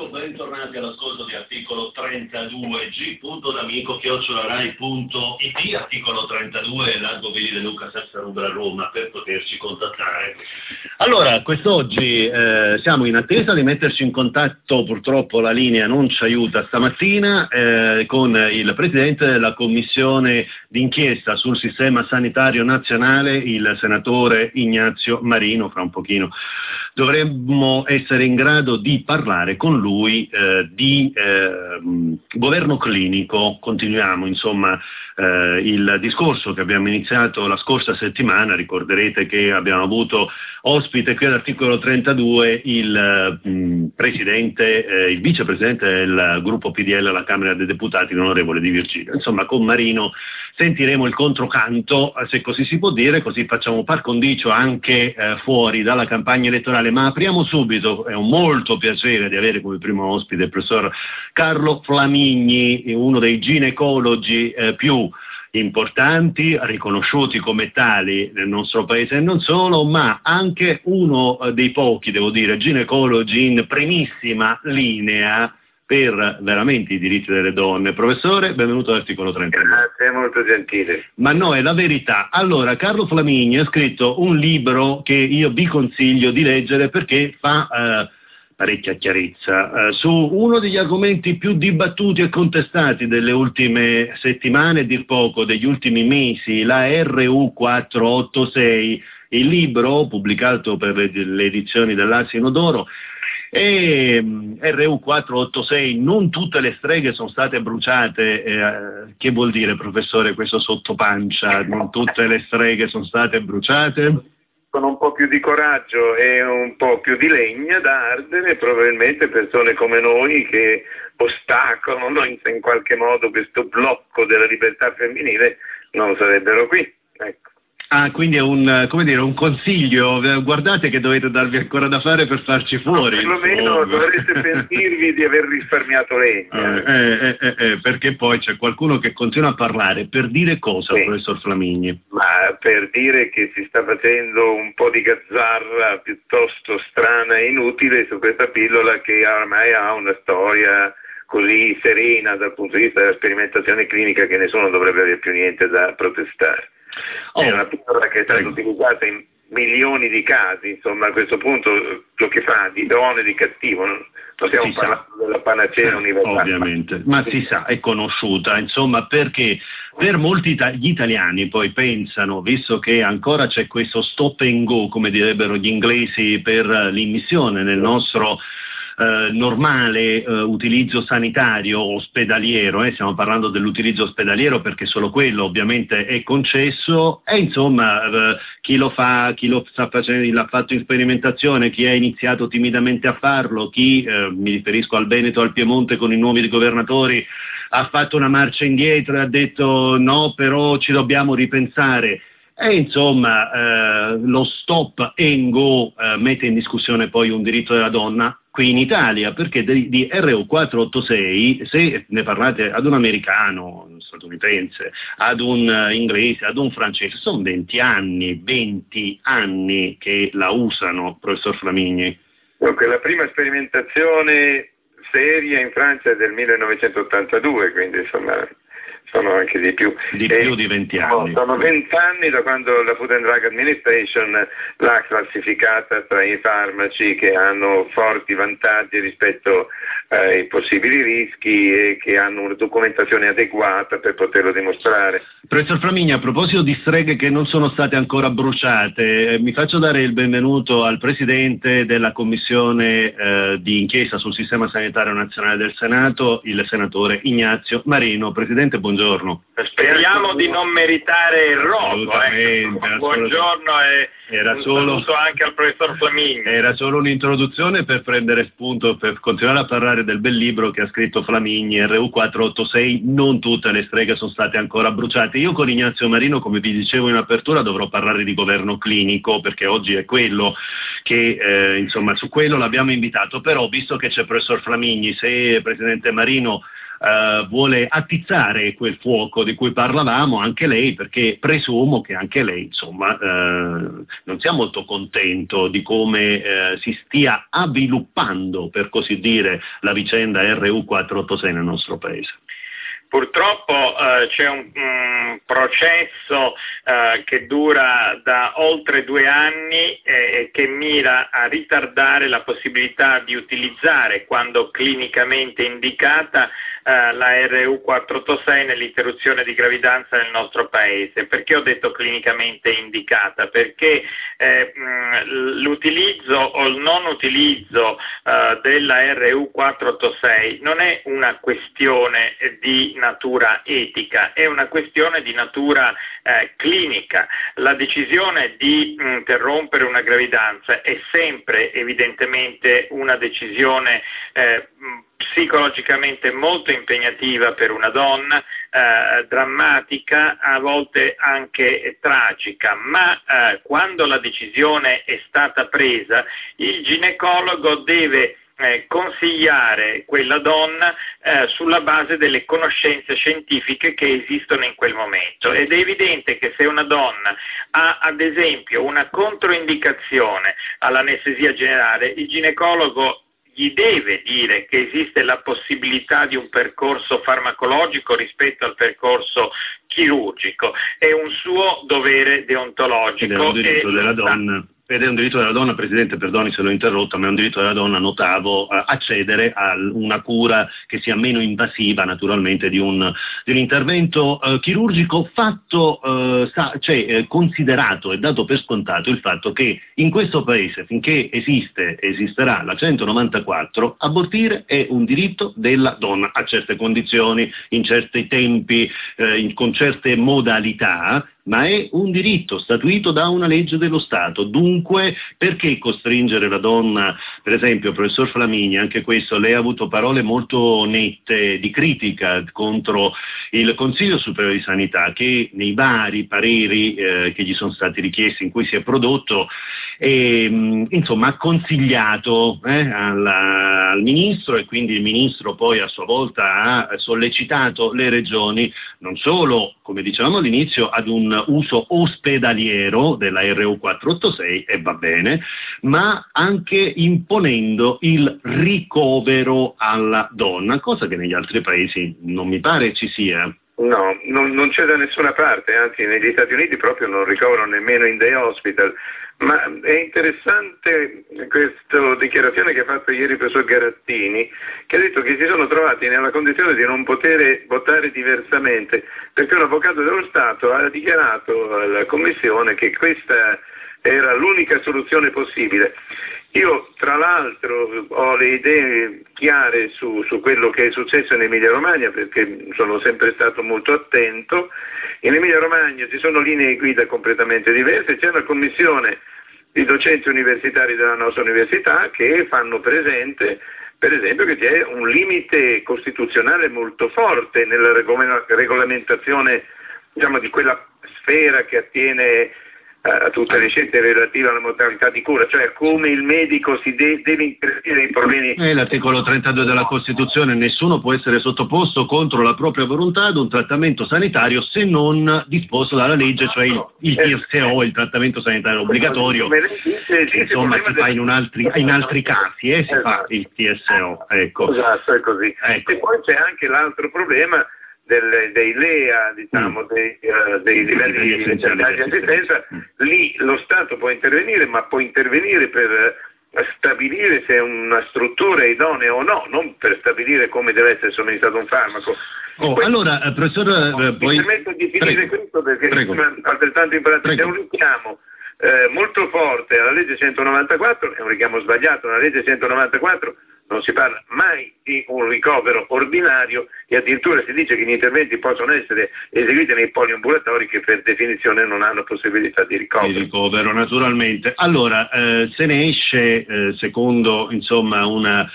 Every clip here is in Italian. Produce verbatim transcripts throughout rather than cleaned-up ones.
Buongiorno, bentornati all'ascolto di Articolo trentadue, g punto d'amico chiocciola rai punto it, Articolo trentadue, Largo Vili De Luca, Sesta Rubra, Roma, per poterci contattare. Allora, quest'oggi eh, siamo in attesa di metterci in contatto, purtroppo la linea non ci aiuta stamattina, eh, con il Presidente della Commissione d'inchiesta sul sistema sanitario nazionale, il senatore Ignazio Marino. Fra un pochino dovremmo essere in grado di parlare con lui eh, di eh, governo clinico. Continuiamo insomma eh, il discorso che abbiamo iniziato la scorsa settimana. Ricorderete che abbiamo avuto ospite qui all'articolo trentadue il mh, presidente, eh, il vicepresidente del gruppo P D L alla Camera dei Deputati, l'onorevole Di Virgilio. Insomma, con Marino sentiremo il controcanto, se così si può dire, così facciamo par condicio anche eh, fuori dalla campagna elettorale. Ma apriamo subito, è un molto piacere di avere come primo ospite il professor Carlo Flamigni, uno dei ginecologi eh, più importanti, riconosciuti come tali nel nostro paese e non solo, ma anche uno dei pochi, devo dire, ginecologi in primissima linea per veramente i diritti delle donne. Professore, benvenuto all'articolo trentadue. Grazie, molto gentile. Ma no, è la verità. Allora, Carlo Flamigni ha scritto un libro che io vi consiglio di leggere perché fa eh, parecchia chiarezza eh, su uno degli argomenti più dibattuti e contestati delle ultime settimane, dir poco degli ultimi mesi, la R U quattrocentottantasei, il libro pubblicato per le, le edizioni dell'Asino d'Oro. E R U quattrocentottantasei, non tutte le streghe sono state bruciate. Eh, che vuol dire, professore, questo sottopancia? Non tutte le streghe sono state bruciate? Con un po' più di coraggio e un po' più di legna da ardere, probabilmente persone come noi che ostacolano in, in qualche modo questo blocco della libertà femminile non sarebbero qui. Ecco. Ah, quindi è un, come dire, un consiglio, guardate che dovete darvi ancora da fare per farci fuori. No, perlomeno dovreste pentirvi di aver risparmiato legna. Eh, eh, eh, eh, perché poi c'è qualcuno che continua a parlare, per dire cosa, sì, professor Flamigni? Ma per dire che si sta facendo un po' di gazzarra piuttosto strana e inutile su questa pillola che ormai ha una storia così serena dal punto di vista della sperimentazione clinica che nessuno dovrebbe avere più niente da protestare. Oh, è una pillola che è stata utilizzata in milioni di casi, insomma a questo punto lo che fa di buono e di cattivo, non stiamo parlando della panacea universale. Ovviamente, ma si sa, è conosciuta, insomma, perché per molti ita- gli italiani poi pensano, visto che ancora c'è questo stop and go, come direbbero gli inglesi, per l'immissione nel nostro Eh, normale eh, utilizzo sanitario ospedaliero, eh, stiamo parlando dell'utilizzo ospedaliero perché solo quello ovviamente è concesso, e insomma eh, chi lo fa, chi lo sta facendo, l'ha fatto in sperimentazione, chi ha iniziato timidamente a farlo, chi, eh, mi riferisco al Veneto, al Piemonte con i nuovi governatori, ha fatto una marcia indietro e ha detto no, però ci dobbiamo ripensare. E insomma eh, lo stop and go eh, mette in discussione poi un diritto della donna qui in Italia, perché di, di R U quattrocentottantasei, se ne parlate ad un americano, un statunitense, ad un uh, inglese, ad un francese, sono venti anni, venti anni che la usano, professor Flamigni. Dunque, la prima sperimentazione seria in Francia è del millenovecentottantadue, quindi insomma sono anche di più. Di e più di venti anni. Sono vent'anni da quando la Food and Drug Administration l'ha classificata tra i farmaci che hanno forti vantaggi rispetto ai possibili rischi e che hanno una documentazione adeguata per poterlo dimostrare. Professor Flamigni, a proposito di streghe che non sono state ancora bruciate, eh, mi faccio dare il benvenuto al Presidente della Commissione eh, di inchiesta sul sistema sanitario nazionale del Senato, il senatore Ignazio Marino. Presidente, buongiorno. Speriamo di non meritare il rogo. Assolutamente, eh. Buongiorno e era un solo, saluto anche al professor Flamigni. Era solo un'introduzione per prendere spunto, per continuare a parlare del bel libro che ha scritto Flamigni, R U quattrocentottantasei, non tutte le streghe sono state ancora bruciate. Io con Ignazio Marino, come vi dicevo in apertura, dovrò parlare di governo clinico, perché oggi è quello che, eh, insomma, su quello l'abbiamo invitato, però visto che c'è il professor Flamigni, se Presidente Marino eh, vuole attizzare quel fuoco di cui parlavamo, anche lei, perché presumo che anche lei, insomma, eh, non sia molto contento di come eh, si stia avviluppando, per così dire, la vicenda R U quattrocentottantasei nel nostro paese. Purtroppo eh, c'è un, un processo eh, che dura da oltre due anni e eh, che mira a ritardare la possibilità di utilizzare, quando clinicamente indicata, eh, la R U quattrocentottantasei nell'interruzione di gravidanza nel nostro paese. Perché ho detto clinicamente indicata? Perché eh, mh, l'utilizzo o il non utilizzo eh, della R U quattrocentottantasei non è una questione di natura etica, è una questione di natura eh, clinica. La decisione di interrompere una gravidanza è sempre evidentemente una decisione eh, psicologicamente molto impegnativa per una donna, eh, drammatica, a volte anche tragica, ma eh, quando la decisione è stata presa, il ginecologo deve Eh, consigliare quella donna eh, sulla base delle conoscenze scientifiche che esistono in quel momento, ed è evidente che se una donna ha ad esempio una controindicazione all'anestesia generale, il ginecologo gli deve dire che esiste la possibilità di un percorso farmacologico rispetto al percorso chirurgico. È un suo dovere deontologico. Ed è un diritto e della donna. Ed è un diritto della donna, Presidente, perdoni se l'ho interrotta, ma è un diritto della donna, notavo, eh, accedere a una cura che sia meno invasiva, naturalmente, di un, di un intervento eh, chirurgico fatto, eh, sa, cioè eh, considerato e dato per scontato il fatto che in questo Paese, finché esiste, esisterà la centonovantaquattro, abortire è un diritto della donna, a certe condizioni, in certi tempi, eh, in, con certe modalità, ma è un diritto statuito da una legge dello Stato. Dunque, perché costringere la donna, per esempio, professor Flamigni, anche questo, lei ha avuto parole molto nette di critica contro il Consiglio Superiore di Sanità, che nei vari pareri eh, che gli sono stati richiesti, in cui si è prodotto, e, mh, insomma, ha consigliato eh, alla, al Ministro, e quindi il Ministro poi a sua volta ha sollecitato le regioni, non solo, come dicevamo all'inizio, ad un uso ospedaliero della R U quattrocentottantasei, e va bene, ma anche imponendo il ricovero alla donna, cosa che negli altri paesi non mi pare ci sia. No, non, non c'è da nessuna parte, anzi negli Stati Uniti proprio non ricoverano nemmeno in day hospital, ma è interessante questa dichiarazione che ha fatto ieri il professor Garattini, che ha detto che si sono trovati nella condizione di non poter votare diversamente, perché un avvocato dello Stato ha dichiarato alla Commissione che questa era l'unica soluzione possibile. Io tra l'altro ho le idee chiare su, su quello che è successo in Emilia Romagna, perché sono sempre stato molto attento. In Emilia Romagna ci sono linee guida completamente diverse, c'è una commissione di docenti universitari della nostra università che fanno presente, per esempio, che c'è un limite costituzionale molto forte nella regolamentazione, diciamo, di quella sfera che attiene a tutte le scelte relative alla modalità di cura, cioè come il medico si de- deve intervenire nei problemi. È l'articolo trentadue della Costituzione: nessuno può essere sottoposto contro la propria volontà ad un trattamento sanitario se non disposto dalla legge, cioè il, il T S O, il trattamento sanitario obbligatorio, che insomma si fa in, un altri, in altri casi, eh, si fa il T S O. Ecco. Esatto, è così. Ecco. E poi c'è anche l'altro problema Del, dei L E A, diciamo, mm. dei, uh, dei livelli di essenziali di assistenza. Mm. Lì lo Stato può intervenire, ma può intervenire per uh, stabilire se una struttura è idonea o no, non per stabilire come deve essere somministrato un farmaco. Oh, questo, allora, eh, professor, eh, mi poi... permetto di finire Prego. questo perché Prego. è altrettanto importante. C'è un richiamo eh, molto forte alla legge centonovantaquattro, è un richiamo sbagliato, la legge centonovantaquattro non si parla mai di un ricovero ordinario, e addirittura si dice che gli interventi possono essere eseguiti nei poliambulatori, che per definizione non hanno possibilità di ricovero. Di ricovero, naturalmente. Allora, eh, se ne esce, eh, secondo insomma una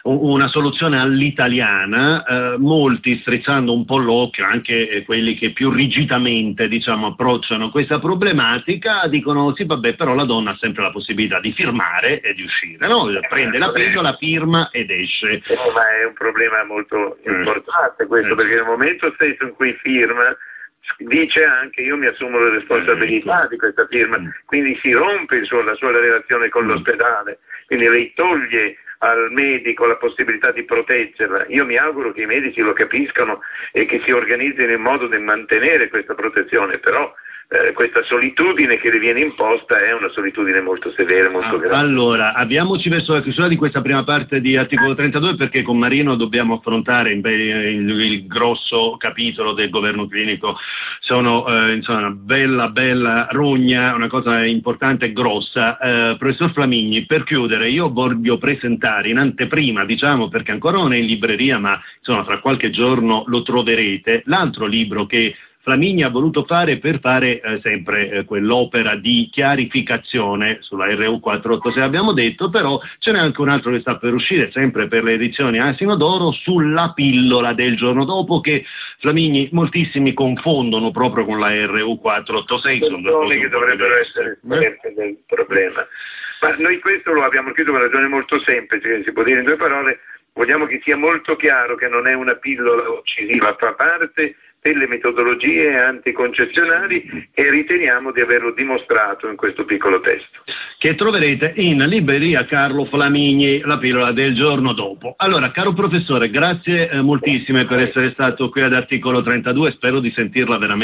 una soluzione all'italiana, eh, molti strizzando un po' l'occhio, anche eh, quelli che più rigidamente diciamo approcciano questa problematica, dicono sì vabbè, però la donna ha sempre la possibilità di firmare e di uscire, no? Prende la pillola, firma ed esce. No, ma è un problema molto importante questo, eh. perché nel momento stesso in cui firma dice anche io mi assumo la responsabilità di questa firma, quindi si rompe il suo, la sua relazione con l'ospedale, quindi lei toglie al medico la possibilità di proteggerla. Io mi auguro che i medici lo capiscano e che si organizzino in modo da mantenere questa protezione, però Eh, questa solitudine che le viene imposta è una solitudine molto severa, molto ah, grave. Allora, avviamoci verso la chiusura di questa prima parte di articolo trentadue, perché con Marino dobbiamo affrontare il, il, il grosso capitolo del governo clinico. Sono eh, insomma una bella bella rogna, una cosa importante e grossa. Eh, professor Flamigni, per chiudere io voglio presentare in anteprima, diciamo, perché ancora non è in libreria, ma insomma fra qualche giorno lo troverete, l'altro libro che Flamigni ha voluto fare per fare eh, sempre eh, quell'opera di chiarificazione sulla R U quattrocentottantasei, abbiamo detto, però ce n'è anche un altro che sta per uscire, sempre per le edizioni Asino d'Oro, sulla pillola del giorno dopo, che Flamigni moltissimi confondono proprio con la R U quattrocentottantasei. Sono due cose che dovrebbero essere esperte del problema. Ma noi questo lo abbiamo scritto per una ragione molto semplice, che si può dire in due parole. Vogliamo che sia molto chiaro che non è una pillola uccisiva, fa parte delle metodologie anticoncezionali e riteniamo di averlo dimostrato in questo piccolo testo. Che troverete in libreria Carlo Flamigni, la pillola del giorno dopo. Allora, caro professore, grazie eh, moltissime per essere stato qui ad Articolo trentadue, spero di sentirla veramente